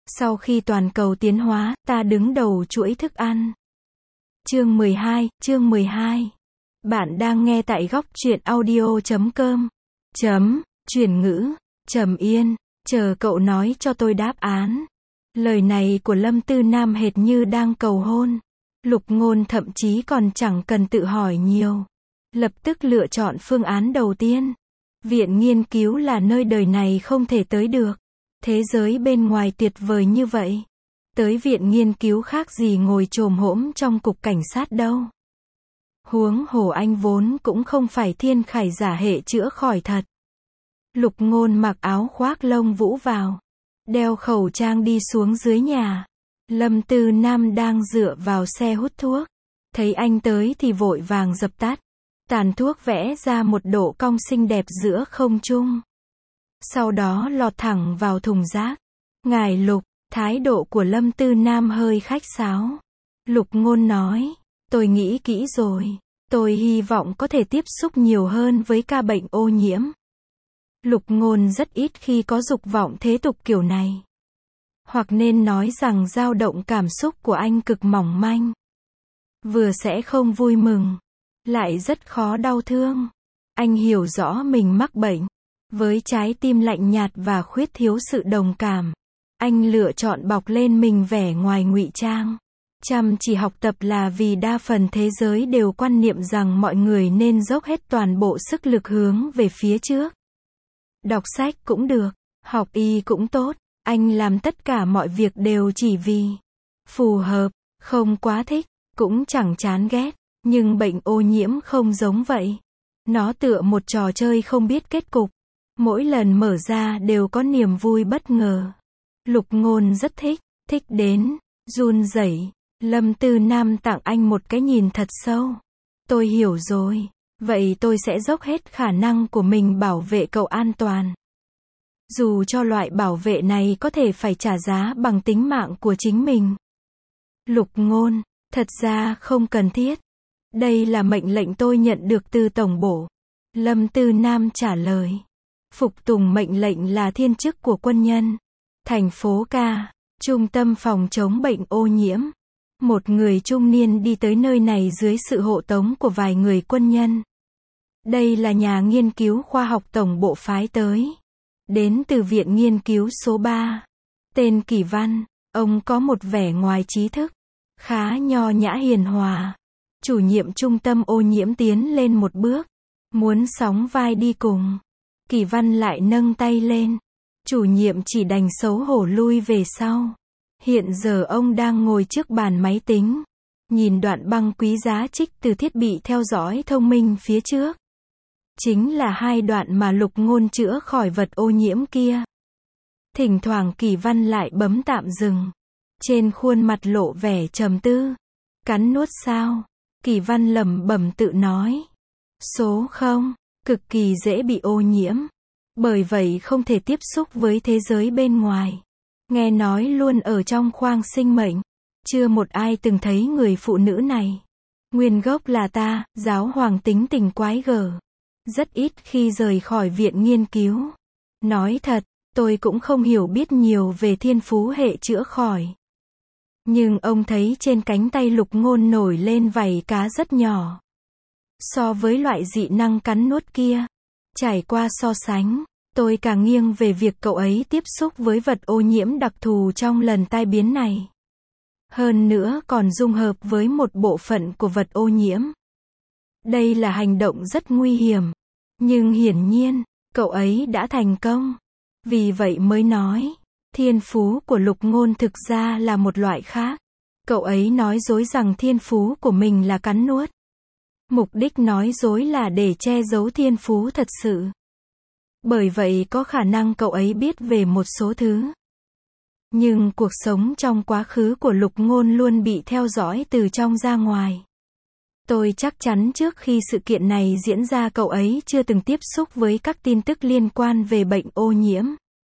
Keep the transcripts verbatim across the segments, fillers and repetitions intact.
Sau khi toàn cầu tiến hóa, ta đứng đầu chuỗi thức ăn. Chương mười hai, chương mười hai. Bạn đang nghe tại góc truyện audio chấm com. Chấm, chuyển ngữ, Trầm Yên, chờ cậu nói cho tôi đáp án. Lời này của Lâm Tư Nam hệt như đang cầu hôn. Lục Ngôn thậm chí còn chẳng cần tự hỏi nhiều. Lập tức lựa chọn phương án đầu tiên. Viện nghiên cứu là nơi đời này không thể tới được. Thế giới bên ngoài tuyệt vời như vậy. Tới viện nghiên cứu khác gì ngồi chồm hổm trong cục cảnh sát đâu. Huống hồ anh vốn cũng không phải thiên khải giả hệ chữa khỏi thật. Lục Ngôn mặc áo khoác lông vũ vào. Đeo khẩu trang đi xuống dưới nhà. Lâm Tư Nam đang dựa vào xe hút thuốc. Thấy anh tới thì vội vàng dập tắt. Tàn thuốc vẽ ra một độ cong xinh đẹp giữa không trung. Sau đó lọt thẳng vào thùng rác. Ngài Lục, thái độ của Lâm Tư Nam hơi khách sáo. Lục Ngôn nói, tôi nghĩ kỹ rồi. Tôi hy vọng có thể tiếp xúc nhiều hơn với ca bệnh ô nhiễm. Lục Ngôn rất ít khi có dục vọng thế tục kiểu này. Hoặc nên nói rằng dao động cảm xúc của anh cực mỏng manh. Vừa sẽ không vui mừng, lại rất khó đau thương. Anh hiểu rõ mình mắc bệnh. Với trái tim lạnh nhạt và khuyết thiếu sự đồng cảm, anh lựa chọn bọc lên mình vẻ ngoài ngụy trang. Chăm chỉ học tập là vì đa phần thế giới đều quan niệm rằng mọi người nên dốc hết toàn bộ sức lực hướng về phía trước. Đọc sách cũng được, học y cũng tốt, anh làm tất cả mọi việc đều chỉ vì phù hợp, không quá thích, cũng chẳng chán ghét. Nhưng bệnh ô nhiễm không giống vậy. Nó tựa một trò chơi không biết kết cục. Mỗi lần mở ra đều có niềm vui bất ngờ. Lục Ngôn rất thích, thích đến run rẩy. Lâm Tư Nam tặng anh một cái nhìn thật sâu. Tôi hiểu rồi, vậy tôi sẽ dốc hết khả năng của mình bảo vệ cậu an toàn. Dù cho loại bảo vệ này có thể phải trả giá bằng tính mạng của chính mình. Lục Ngôn, thật ra không cần thiết. Đây là mệnh lệnh tôi nhận được từ tổng bộ. Lâm Tư Nam trả lời. Phục tùng mệnh lệnh là thiên chức của quân nhân. Thành phố Ca, trung tâm phòng chống bệnh ô nhiễm. Một người trung niên đi tới nơi này dưới sự hộ tống của vài người quân nhân. Đây là nhà nghiên cứu khoa học tổng bộ phái tới. Đến từ viện nghiên cứu số ba. Tên Kỳ Văn, ông có một vẻ ngoài trí thức. Khá nho nhã hiền hòa. Chủ nhiệm trung tâm ô nhiễm tiến lên một bước. Muốn sóng vai đi cùng. Kỳ Văn lại nâng tay lên. Chủ nhiệm chỉ đành xấu hổ lui về sau. Hiện giờ ông đang ngồi trước bàn máy tính. Nhìn đoạn băng quý giá trích từ thiết bị theo dõi thông minh phía trước. Chính là hai đoạn mà Lục Ngôn chữa khỏi vật ô nhiễm kia. Thỉnh thoảng Kỳ Văn lại bấm tạm dừng. Trên khuôn mặt lộ vẻ trầm tư. Cắn nuốt sao? Kỳ Văn lẩm bẩm tự nói. Số không, cực kỳ dễ bị ô nhiễm. Bởi vậy không thể tiếp xúc với thế giới bên ngoài. Nghe nói luôn ở trong khoang sinh mệnh. Chưa một ai từng thấy người phụ nữ này. Nguyên gốc là ta, giáo hoàng tính tình quái gở. Rất ít khi rời khỏi viện nghiên cứu. Nói thật, tôi cũng không hiểu biết nhiều về thiên phú hệ chữa khỏi. Nhưng ông thấy trên cánh tay Lục Ngôn nổi lên vảy cá rất nhỏ. So với loại dị năng cắn nuốt kia. Trải qua so sánh, tôi càng nghiêng về việc cậu ấy tiếp xúc với vật ô nhiễm đặc thù trong lần tai biến này. Hơn nữa còn dung hợp với một bộ phận của vật ô nhiễm. Đây là hành động rất nguy hiểm. Nhưng hiển nhiên, cậu ấy đã thành công. Vì vậy mới nói, thiên phú của Lục Ngôn thực ra là một loại khác. Cậu ấy nói dối rằng thiên phú của mình là cắn nuốt. Mục đích nói dối là để che giấu thiên phú thật sự. Bởi vậy có khả năng cậu ấy biết về một số thứ. Nhưng cuộc sống trong quá khứ của Lục Ngôn luôn bị theo dõi từ trong ra ngoài. Tôi chắc chắn trước khi sự kiện này diễn ra cậu ấy chưa từng tiếp xúc với các tin tức liên quan về bệnh ô nhiễm.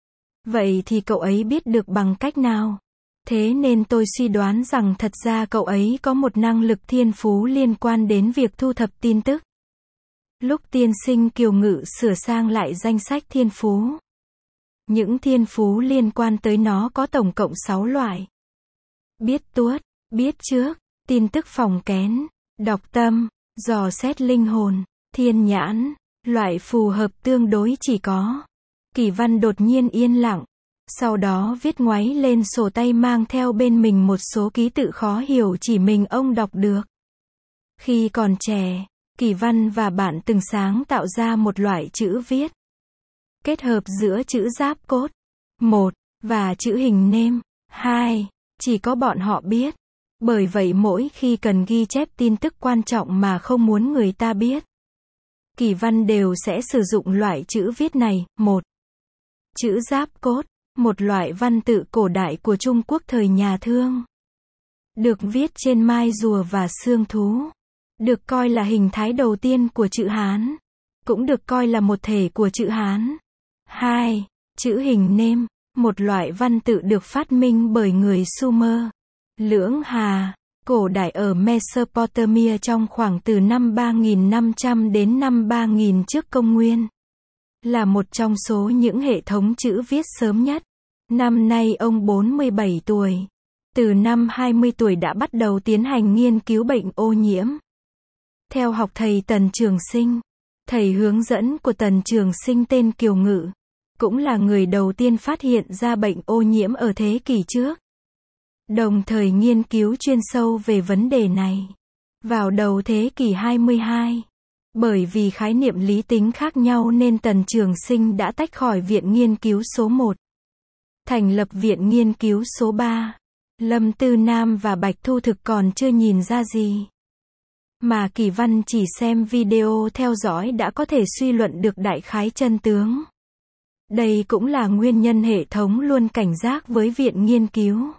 Vậy thì cậu ấy biết được bằng cách nào? Thế nên tôi suy đoán rằng thật ra cậu ấy có một năng lực thiên phú liên quan đến việc thu thập tin tức. Lúc tiên sinh Kiều Ngự sửa sang lại danh sách thiên phú. Những thiên phú liên quan tới nó có tổng cộng sáu loại. Biết tuốt, biết trước, tin tức phòng kén, đọc tâm, dò xét linh hồn, thiên nhãn. Loại phù hợp tương đối chỉ có. Kỷ Văn đột nhiên yên lặng. Sau đó viết ngoáy lên sổ tay mang theo bên mình một số ký tự khó hiểu chỉ mình ông đọc được. Khi còn trẻ, Kỷ Văn và bạn từng sáng tạo ra một loại chữ viết. Kết hợp giữa chữ giáp cốt, một, và chữ hình nêm, hai. Chỉ có bọn họ biết. Bởi vậy mỗi khi cần ghi chép tin tức quan trọng mà không muốn người ta biết, Kỷ Văn đều sẽ sử dụng loại chữ viết này. Một. Chữ giáp cốt, một loại văn tự cổ đại của Trung Quốc thời nhà Thương. Được viết trên mai rùa và xương thú. Được coi là hình thái đầu tiên của chữ Hán. Cũng được coi là một thể của chữ Hán. Hai. Chữ hình nêm, một loại văn tự được phát minh bởi người Sumer, Lưỡng Hà, cổ đại ở Mesopotamia trong khoảng từ năm ba nghìn năm trăm đến năm ba nghìn trước công nguyên. Là một trong số những hệ thống chữ viết sớm nhất. Năm nay ông bốn mươi bảy tuổi. Từ năm hai mươi tuổi đã bắt đầu tiến hành nghiên cứu bệnh ô nhiễm. Theo học thầy Tần Trường Sinh, thầy hướng dẫn của Tần Trường Sinh tên Kiều Ngự, cũng là người đầu tiên phát hiện ra bệnh ô nhiễm ở thế kỷ trước. Đồng thời nghiên cứu chuyên sâu về vấn đề này. Vào đầu thế kỷ hai mươi hai, bởi vì khái niệm lý tính khác nhau nên Tần Trường Sinh đã tách khỏi Viện Nghiên cứu số một. Thành lập Viện Nghiên cứu số ba. Lâm Tư Nam và Bạch Thu Thực còn chưa nhìn ra gì. Mà Kỷ Văn chỉ xem video theo dõi đã có thể suy luận được đại khái chân tướng. Đây cũng là nguyên nhân hệ thống luôn cảnh giác với Viện Nghiên cứu.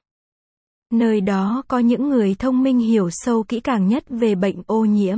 Nơi đó có những người thông minh hiểu sâu kỹ càng nhất về bệnh ô nhiễm.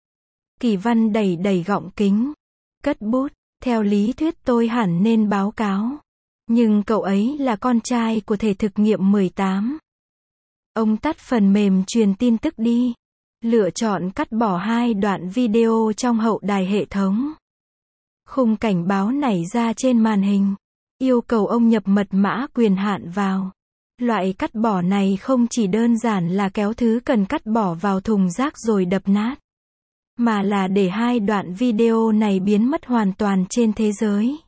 Kỷ Văn đẩy đẩy gọng kính, cất bút, theo lý thuyết tôi hẳn nên báo cáo. Nhưng cậu ấy là con trai của thể thực nghiệm mười tám. Ông tắt phần mềm truyền tin tức đi. Lựa chọn cắt bỏ hai đoạn video trong hậu đài hệ thống. Khung cảnh báo nảy ra trên màn hình. Yêu cầu ông nhập mật mã quyền hạn vào. Loại cắt bỏ này không chỉ đơn giản là kéo thứ cần cắt bỏ vào thùng rác rồi đập nát. Mà là để hai đoạn video này biến mất hoàn toàn trên thế giới.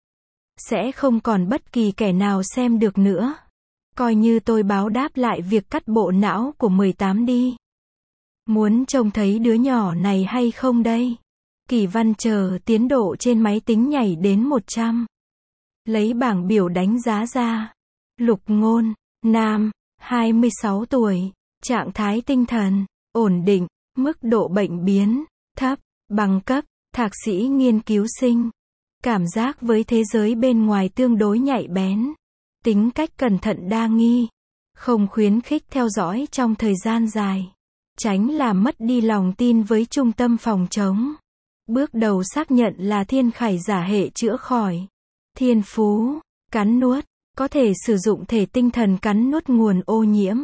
Sẽ không còn bất kỳ kẻ nào xem được nữa. Coi như tôi báo đáp lại việc cắt bộ não của mười tám đi. Muốn trông thấy đứa nhỏ này hay không đây? Kỷ Văn chờ tiến độ trên máy tính nhảy đến một trăm. Lấy bảng biểu đánh giá ra. Lục Ngôn, nam, hai mươi sáu tuổi, trạng thái tinh thần, ổn định, mức độ bệnh biến, thấp, bằng cấp, thạc sĩ nghiên cứu sinh. Cảm giác với thế giới bên ngoài tương đối nhạy bén. Tính cách cẩn thận đa nghi. Không khuyến khích theo dõi trong thời gian dài. Tránh làm mất đi lòng tin với trung tâm phòng chống. Bước đầu xác nhận là thiên khải giả hệ chữa khỏi. Thiên phú, cắn nuốt, có thể sử dụng thể tinh thần cắn nuốt nguồn ô nhiễm.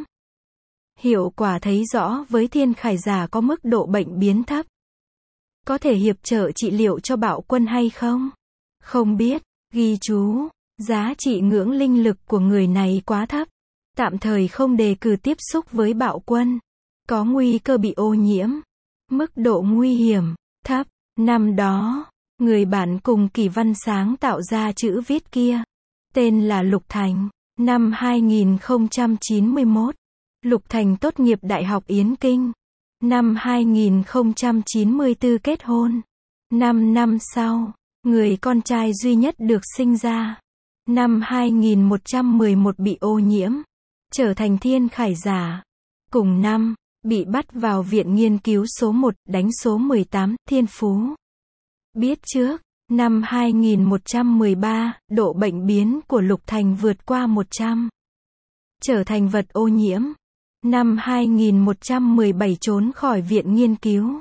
Hiệu quả thấy rõ với thiên khải giả có mức độ bệnh biến thấp. Có thể hiệp trợ trị liệu cho bạo quân hay không? Không biết, ghi chú, giá trị ngưỡng linh lực của người này quá thấp. Tạm thời không đề cử tiếp xúc với bạo quân. Có nguy cơ bị ô nhiễm. Mức độ nguy hiểm, thấp. Năm đó, người bạn cùng Kỷ Văn sáng tạo ra chữ viết kia. Tên là Lục Thành. Năm hai nghìn không trăm chín mươi mốt, Lục Thành tốt nghiệp Đại học Yến Kinh. Năm hai nghìn không trăm chín mươi tư kết hôn. Năm năm sau, người con trai duy nhất được sinh ra. Năm hai nghìn một trăm mười một bị ô nhiễm. Trở thành thiên khải giả. Cùng năm, bị bắt vào Viện Nghiên cứu số một, đánh số mười tám, thiên phú. Biết trước, năm hai nghìn một trăm mười ba, độ bệnh biến của Lục Thành vượt qua một trăm. Trở thành vật ô nhiễm. Năm hai nghìn một trăm mười bảy trốn khỏi Viện Nghiên cứu.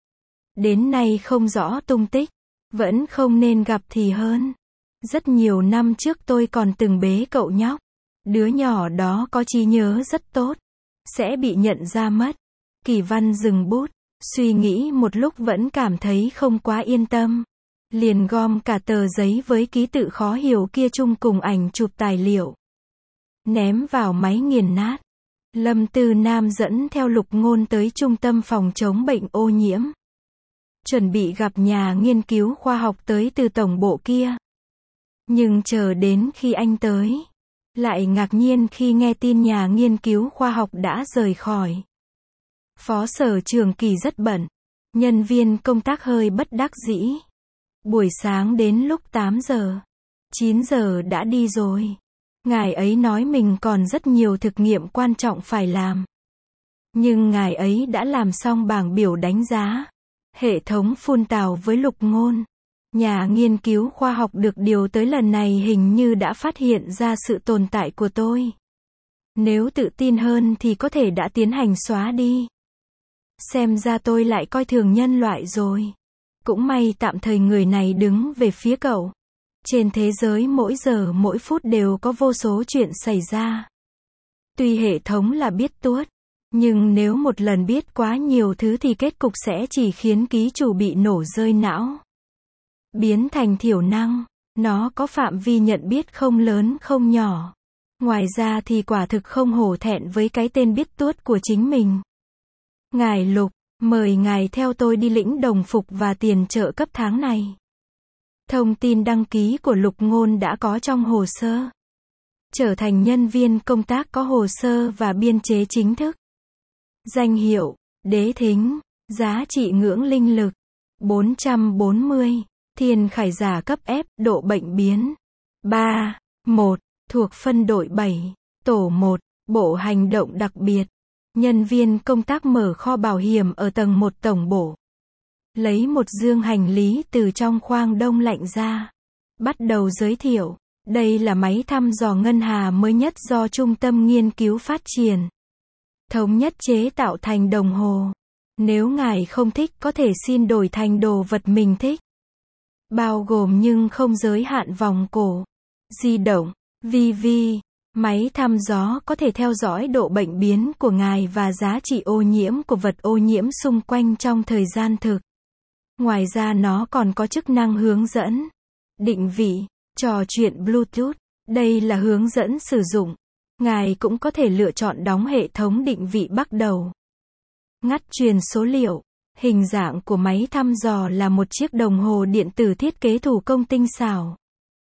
Đến nay không rõ tung tích. Vẫn không nên gặp thì hơn. Rất nhiều năm trước tôi còn từng bế cậu nhóc. Đứa nhỏ đó có trí nhớ rất tốt. Sẽ bị nhận ra mất. Kỷ Văn dừng bút. Suy nghĩ một lúc vẫn cảm thấy không quá yên tâm. liền gom cả tờ giấy với ký tự khó hiểu kia chung cùng ảnh chụp tài liệu, ném vào máy nghiền nát. Lâm Tư Nam dẫn theo Lục Ngôn tới trung tâm phòng chống bệnh ô nhiễm, chuẩn bị gặp nhà nghiên cứu khoa học tới từ tổng bộ kia. Nhưng chờ đến khi anh tới, lại ngạc nhiên khi nghe tin nhà nghiên cứu khoa học đã rời khỏi. Phó Sở Trường Kỳ rất bận, nhân viên công tác hơi bất đắc dĩ. Buổi sáng đến lúc tám giờ, chín giờ đã đi rồi. Ngài ấy nói mình còn rất nhiều thực nghiệm quan trọng phải làm. Nhưng ngài ấy đã làm xong bảng biểu đánh giá, hệ thống phun tào với Lục Ngôn. Nhà nghiên cứu khoa học được điều tới lần này hình như đã phát hiện ra sự tồn tại của tôi. Nếu tự tin hơn thì có thể đã tiến hành xóa đi. Xem ra tôi lại coi thường nhân loại rồi. Cũng may tạm thời người này đứng về phía cậu. Trên thế giới mỗi giờ mỗi phút đều có vô số chuyện xảy ra. Tuy hệ thống là biết tuốt, nhưng nếu một lần biết quá nhiều thứ thì kết cục sẽ chỉ khiến ký chủ bị nổ rơi não, biến thành thiểu năng. Nó có phạm vi nhận biết không lớn không nhỏ. Ngoài ra thì quả thực không hổ thẹn với cái tên biết tuốt của chính mình. Ngài Lục, mời ngài theo tôi đi lĩnh đồng phục và tiền trợ cấp tháng này. Thông tin đăng ký của Lục Ngôn đã có trong hồ sơ. Trở thành nhân viên công tác có hồ sơ và biên chế chính thức. Danh hiệu, đế thính, giá trị ngưỡng linh lực, bốn trăm bốn mươi, thiên khải giả cấp F, độ bệnh biến, ba, một, thuộc phân đội bảy, tổ một, bộ hành động đặc biệt. Nhân viên công tác mở kho bảo hiểm ở tầng một tổng bộ. Lấy một dương hành lý từ trong khoang đông lạnh ra. Bắt đầu giới thiệu. Đây là máy thăm dò ngân hà mới nhất do Trung tâm Nghiên cứu phát triển. Thống nhất chế tạo thành đồng hồ. Nếu ngài không thích có thể xin đổi thành đồ vật mình thích. Bao gồm nhưng không giới hạn vòng cổ, di động, vi vi. Máy thăm gió có thể theo dõi độ bệnh biến của ngài và giá trị ô nhiễm của vật ô nhiễm xung quanh trong thời gian thực. Ngoài ra nó còn có chức năng hướng dẫn, định vị, trò chuyện Bluetooth. Đây là hướng dẫn sử dụng. Ngài cũng có thể lựa chọn đóng hệ thống định vị bắt đầu. Ngắt truyền số liệu. Hình dạng của máy thăm dò là một chiếc đồng hồ điện tử thiết kế thủ công tinh xảo.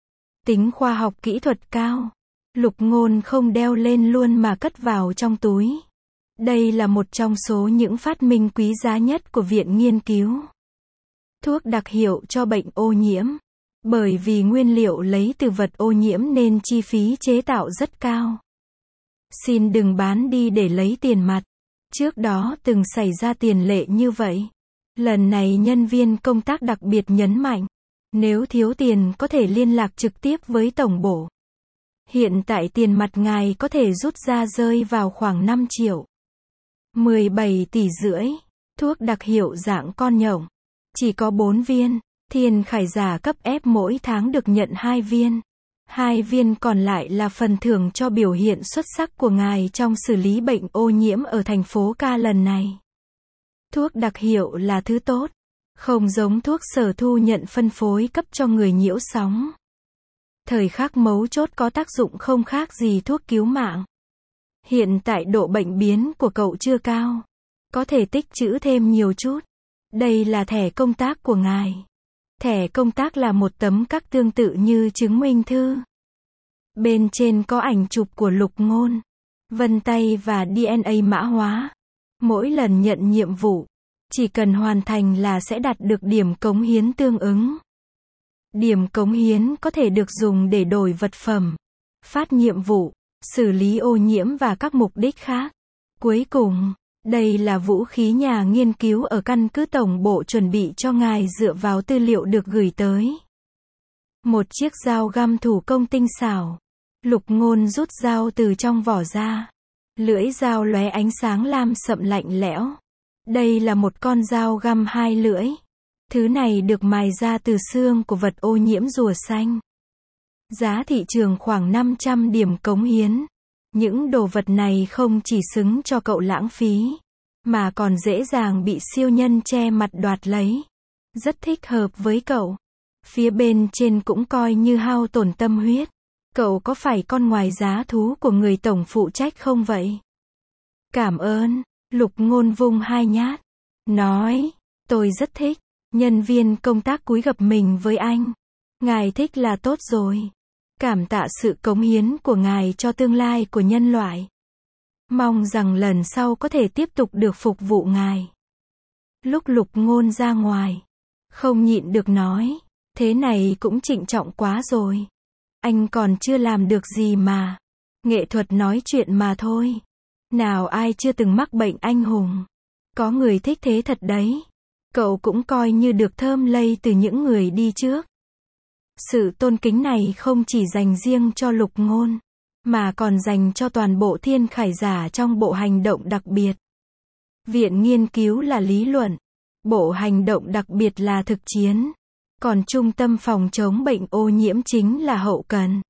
Tính khoa học kỹ thuật cao. Lục Ngôn không đeo lên luôn mà cất vào trong túi. Đây là một trong số những phát minh quý giá nhất của viện nghiên cứu. Thuốc đặc hiệu cho bệnh ô nhiễm. Bởi vì nguyên liệu lấy từ vật ô nhiễm nên chi phí chế tạo rất cao. Xin đừng bán đi để lấy tiền mặt. Trước đó từng xảy ra tiền lệ như vậy. Lần này nhân viên công tác đặc biệt nhấn mạnh. Nếu thiếu tiền có thể liên lạc trực tiếp với tổng bộ. Hiện tại tiền mặt ngài có thể rút ra rơi vào khoảng năm triệu. mười bảy tỷ rưỡi. Thuốc đặc hiệu dạng con nhộng. Chỉ có bốn viên. Thiên khải giả cấp F mỗi tháng được nhận hai viên. Hai viên còn lại là phần thưởng cho biểu hiện xuất sắc của ngài trong xử lý bệnh ô nhiễm ở thành phố Ca lần này. Thuốc đặc hiệu là thứ tốt. Không giống thuốc sở thu nhận phân phối cấp cho người nhiễu sóng. Thời khắc mấu chốt có tác dụng không khác gì thuốc cứu mạng. Hiện tại độ bệnh biến của cậu chưa cao. Có thể tích trữ thêm nhiều chút. Đây là thẻ công tác của ngài. Thẻ công tác là một tấm các tương tự như chứng minh thư. Bên trên có ảnh chụp của Lục Ngôn, vân tay và đê en a mã hóa. Mỗi lần nhận nhiệm vụ, chỉ cần hoàn thành là sẽ đạt được điểm cống hiến tương ứng. Điểm cống hiến có thể được dùng để đổi vật phẩm, phát nhiệm vụ, xử lý ô nhiễm và các mục đích khác. Cuối cùng, đây là vũ khí nhà nghiên cứu ở căn cứ tổng bộ chuẩn bị cho ngài dựa vào tư liệu được gửi tới. Một chiếc dao găm thủ công tinh xảo. Lục Ngôn rút dao từ trong vỏ ra. Lưỡi dao lóe ánh sáng lam sậm lạnh lẽo. Đây là một con dao găm hai lưỡi. Thứ này được mài ra từ xương của vật ô nhiễm rùa xanh. Giá thị trường khoảng năm trăm điểm cống hiến. Những đồ vật này không chỉ xứng cho cậu lãng phí, mà còn dễ dàng bị siêu nhân che mặt đoạt lấy. Rất thích hợp với cậu. Phía bên trên cũng coi như hao tổn tâm huyết. Cậu có phải con ngoài giá thú của người tổng phụ trách không vậy? Cảm ơn, Lục Ngôn vung hai nhát. Nói, tôi rất thích. Nhân viên công tác cúi gập mình với anh. Ngài thích là tốt rồi. Cảm tạ sự cống hiến của ngài cho tương lai của nhân loại. Mong rằng lần sau có thể tiếp tục được phục vụ ngài. Lúc Lục Ngôn ra ngoài, không nhịn được nói, thế này cũng trịnh trọng quá rồi. Anh còn chưa làm được gì mà. Nghệ thuật nói chuyện mà thôi. Nào ai chưa từng mắc bệnh anh hùng. Có người thích thế thật đấy. Cậu cũng coi như được thơm lây từ những người đi trước. Sự tôn kính này không chỉ dành riêng cho Lục Ngôn, mà còn dành cho toàn bộ thiên khải giả trong bộ hành động đặc biệt. Viện nghiên cứu là lý luận, bộ hành động đặc biệt là thực chiến, còn trung tâm phòng chống bệnh ô nhiễm chính là hậu cần.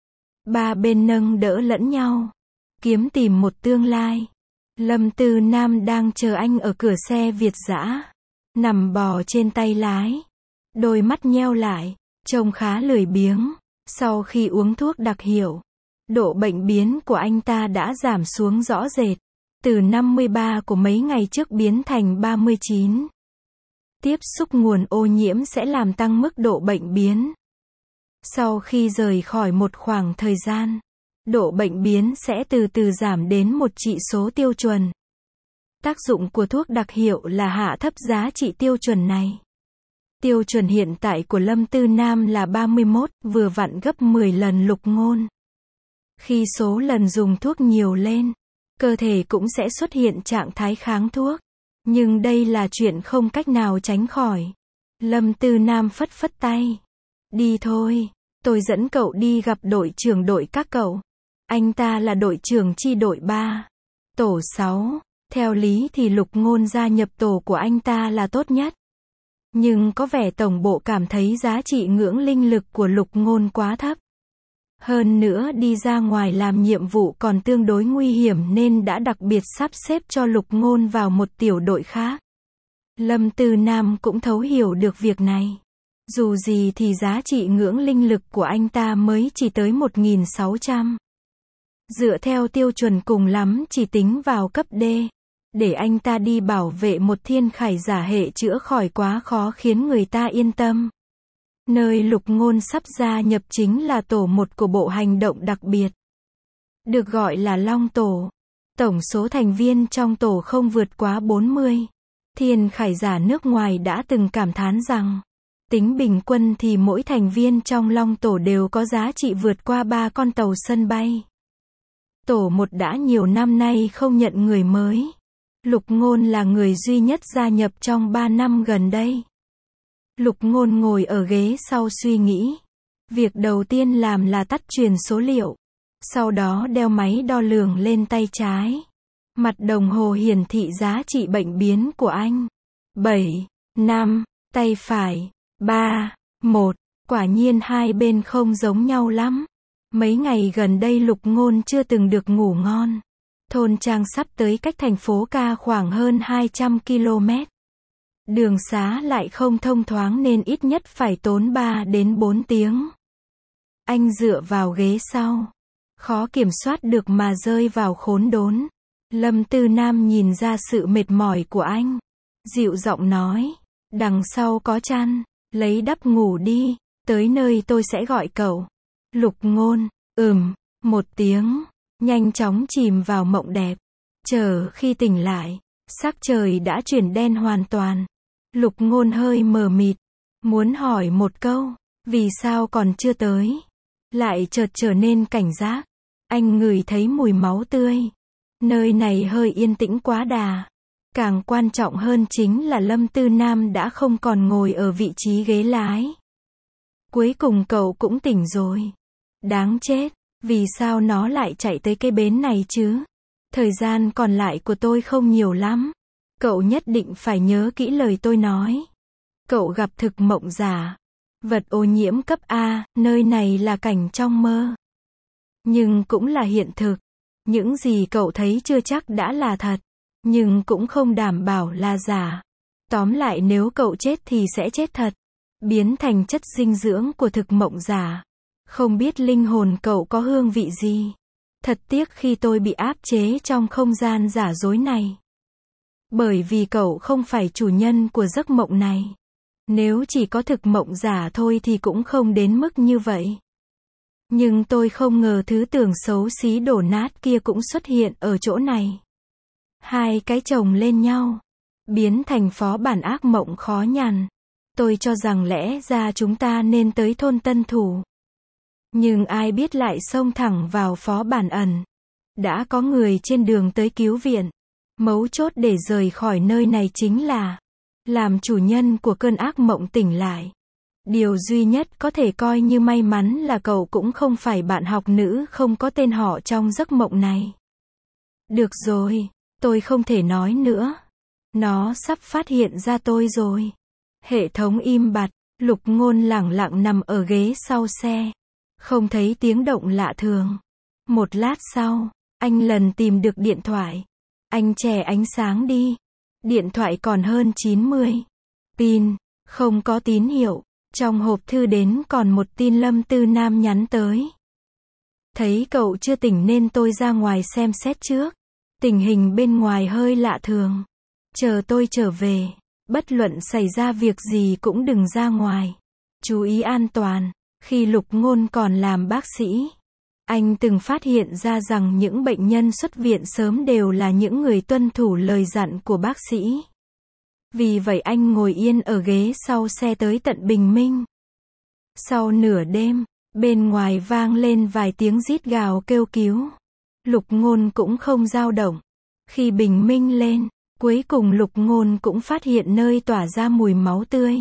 Ba bên nâng đỡ lẫn nhau, kiếm tìm một tương lai. Lâm Tư Nam đang chờ anh ở cửa xe Việt dã, nằm bò trên tay lái, đôi mắt nheo lại, trông khá lười biếng. Sau khi uống thuốc đặc hiệu, độ bệnh biến của anh ta đã giảm xuống rõ rệt, từ năm mươi ba của mấy ngày trước biến thành ba mươi chín. Tiếp xúc nguồn ô nhiễm sẽ làm tăng mức độ bệnh biến. Sau khi rời khỏi một khoảng thời gian, độ bệnh biến sẽ từ từ giảm đến một trị số tiêu chuẩn. Tác dụng của thuốc đặc hiệu là hạ thấp giá trị tiêu chuẩn này. Tiêu chuẩn hiện tại của Lâm Tư Nam là ba mươi mốt, vừa vặn gấp mười lần Lục Ngôn. Khi số lần dùng thuốc nhiều lên, cơ thể cũng sẽ xuất hiện trạng thái kháng thuốc. Nhưng đây là chuyện không cách nào tránh khỏi. Lâm Tư Nam phất phất tay. Đi thôi, tôi dẫn cậu đi gặp đội trưởng đội các cậu. Anh ta là đội trưởng chi đội ba, tổ sáu. Theo lý thì Lục Ngôn gia nhập tổ của anh ta là tốt nhất. Nhưng có vẻ tổng bộ cảm thấy giá trị ngưỡng linh lực của Lục Ngôn quá thấp. Hơn nữa đi ra ngoài làm nhiệm vụ còn tương đối nguy hiểm nên đã đặc biệt sắp xếp cho Lục Ngôn vào một tiểu đội khác. Lâm Tư Nam cũng thấu hiểu được việc này. Dù gì thì giá trị ngưỡng linh lực của anh ta mới chỉ tới một nghìn sáu trăm. Dựa theo tiêu chuẩn cùng lắm chỉ tính vào cấp D. Để anh ta đi bảo vệ một thiên khải giả hệ chữa khỏi quá khó khiến người ta yên tâm. Nơi Lục Ngôn sắp gia nhập chính là tổ một của bộ hành động đặc biệt. Được gọi là Long Tổ. Tổng số thành viên trong tổ không vượt quá bốn mươi. Thiên khải giả nước ngoài đã từng cảm thán rằng, tính bình quân thì mỗi thành viên trong Long Tổ đều có giá trị vượt qua ba con tàu sân bay. Tổ một đã nhiều năm nay không nhận người mới. Lục Ngôn là người duy nhất gia nhập trong ba năm gần đây. Lục Ngôn ngồi ở ghế sau suy nghĩ. Việc đầu tiên làm là tắt truyền số liệu. Sau đó đeo máy đo lường lên tay trái. Mặt đồng hồ hiển thị giá trị bệnh biến của anh. bảy, năm, tay phải, ba, một. Quả nhiên hai bên không giống nhau lắm. Mấy ngày gần đây Lục Ngôn chưa từng được ngủ ngon. Thôn trang sắp tới cách thành phố Ca khoảng hơn hai trăm ki lô mét. Đường xá lại không thông thoáng nên ít nhất phải tốn ba đến bốn tiếng. Anh dựa vào ghế sau. Khó kiểm soát được mà rơi vào khốn đốn. Lâm Tư Nam nhìn ra sự mệt mỏi của anh. Dịu giọng nói. Đằng sau có chăn. Lấy đắp ngủ đi. Tới nơi tôi sẽ gọi cậu. Lục Ngôn. Ừm. Một tiếng. Nhanh chóng chìm vào mộng đẹp. Chờ khi tỉnh lại. Sắc trời đã chuyển đen hoàn toàn. Lục Ngôn hơi mờ mịt. Muốn hỏi một câu. Vì sao còn chưa tới? Lại chợt trở nên cảnh giác. Anh ngửi thấy mùi máu tươi. Nơi này hơi yên tĩnh quá đà. Càng quan trọng hơn chính là Lâm Tư Nam đã không còn ngồi ở vị trí ghế lái. Cuối cùng cậu cũng tỉnh rồi. Đáng chết. Vì sao nó lại chạy tới cái bến này chứ? Thời gian còn lại của tôi không nhiều lắm. Cậu nhất định phải nhớ kỹ lời tôi nói. Cậu gặp thực mộng giả. Vật ô nhiễm cấp A, nơi này là cảnh trong mơ. Nhưng cũng là hiện thực. Những gì cậu thấy chưa chắc đã là thật. Nhưng cũng không đảm bảo là giả. Tóm lại nếu cậu chết thì sẽ chết thật. biến thành chất dinh dưỡng của thực mộng giả. Không biết linh hồn cậu có hương vị gì. Thật tiếc khi tôi bị áp chế trong không gian giả dối này. Bởi vì cậu không phải chủ nhân của giấc mộng này. Nếu chỉ có thực mộng giả thôi thì cũng không đến mức như vậy. Nhưng tôi không ngờ thứ tưởng xấu xí đổ nát kia cũng xuất hiện ở chỗ này. Hai cái chồng lên nhau, biến thành phó bản ác mộng khó nhằn. Tôi cho rằng lẽ ra chúng ta nên tới thôn Tân Thủ. Nhưng ai biết lại xông thẳng vào phó bản ẩn. Đã có người trên đường tới cứu viện. Mấu chốt để rời khỏi nơi này chính là làm chủ nhân của cơn ác mộng tỉnh lại. Điều duy nhất có thể coi như may mắn là cậu cũng không phải bạn học nữ không có tên họ trong giấc mộng này. Được rồi, tôi không thể nói nữa. Nó sắp phát hiện ra tôi rồi. Hệ thống im bặt, Lục Ngôn lẳng lặng nằm ở ghế sau xe. Không thấy tiếng động lạ thường. Một lát sau, anh lần tìm được điện thoại. Anh che ánh sáng đi. Điện thoại còn hơn chín mươi. Pin, không có tín hiệu. Trong hộp thư đến còn một tin Lâm Tư Nam nhắn tới. Thấy cậu chưa tỉnh nên tôi ra ngoài xem xét trước. Tình hình bên ngoài hơi lạ thường. Chờ tôi trở về. Bất luận xảy ra việc gì cũng đừng ra ngoài. Chú ý an toàn. Khi Lục Ngôn còn làm bác sĩ, anh từng phát hiện ra rằng những bệnh nhân xuất viện sớm đều là những người tuân thủ lời dặn của bác sĩ. Vì vậy anh ngồi yên ở ghế sau xe tới tận bình minh. Sau nửa đêm, bên ngoài vang lên vài tiếng rít gào kêu cứu. Lục Ngôn cũng không dao động. Khi bình minh lên, cuối cùng Lục Ngôn cũng phát hiện nơi tỏa ra mùi máu tươi.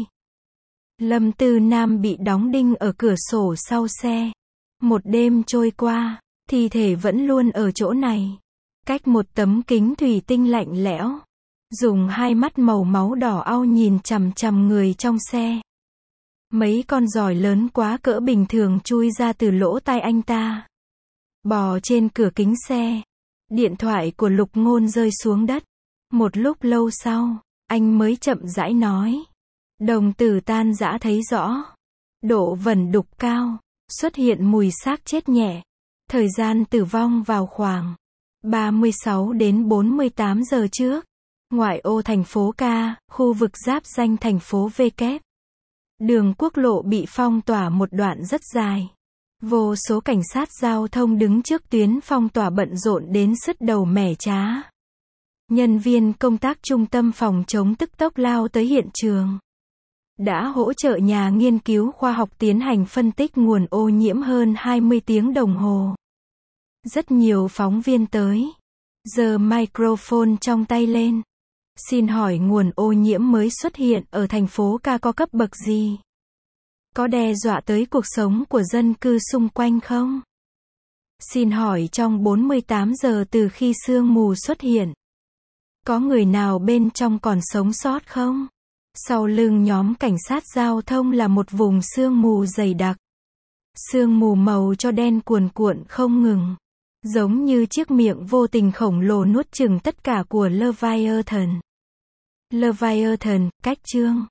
Lâm Tư Nam bị đóng đinh ở cửa sổ sau xe. Một đêm trôi qua, thi thể vẫn luôn ở chỗ này. Cách một tấm kính thủy tinh lạnh lẽo. Dùng hai mắt màu máu đỏ au nhìn chằm chằm người trong xe. Mấy con giòi lớn quá cỡ bình thường chui ra từ lỗ tai anh ta. Bò trên cửa kính xe. Điện thoại của Lục Ngôn rơi xuống đất. Một lúc lâu sau, anh mới chậm rãi nói. Đồng tử tan rã thấy rõ. Độ vẩn đục cao. Xuất hiện mùi xác chết nhẹ. Thời gian tử vong vào khoảng ba mươi sáu đến bốn mươi tám giờ trước. Ngoại ô thành phố K, khu vực giáp ranh thành phố V kép. Đường quốc lộ bị phong tỏa một đoạn rất dài. Vô số cảnh sát giao thông đứng trước tuyến phong tỏa bận rộn đến sứt đầu mẻ trá. Nhân viên công tác trung tâm phòng chống tức tốc lao tới hiện trường. Đã hỗ trợ nhà nghiên cứu khoa học tiến hành phân tích nguồn ô nhiễm hơn hai mươi tiếng đồng hồ. Rất nhiều phóng viên tới. Giơ microphone trong tay lên. Xin hỏi nguồn ô nhiễm mới xuất hiện ở thành phố K có cấp bậc gì? Có đe dọa tới cuộc sống của dân cư xung quanh không? Xin hỏi trong bốn mươi tám giờ từ khi sương mù xuất hiện, có người nào bên trong còn sống sót không? Sau lưng nhóm cảnh sát giao thông là một vùng sương mù dày đặc. Sương mù màu cho đen cuồn cuộn không ngừng. Giống như chiếc miệng vô tình khổng lồ nuốt chửng tất cả của Leviathan. Leviathan, cách chương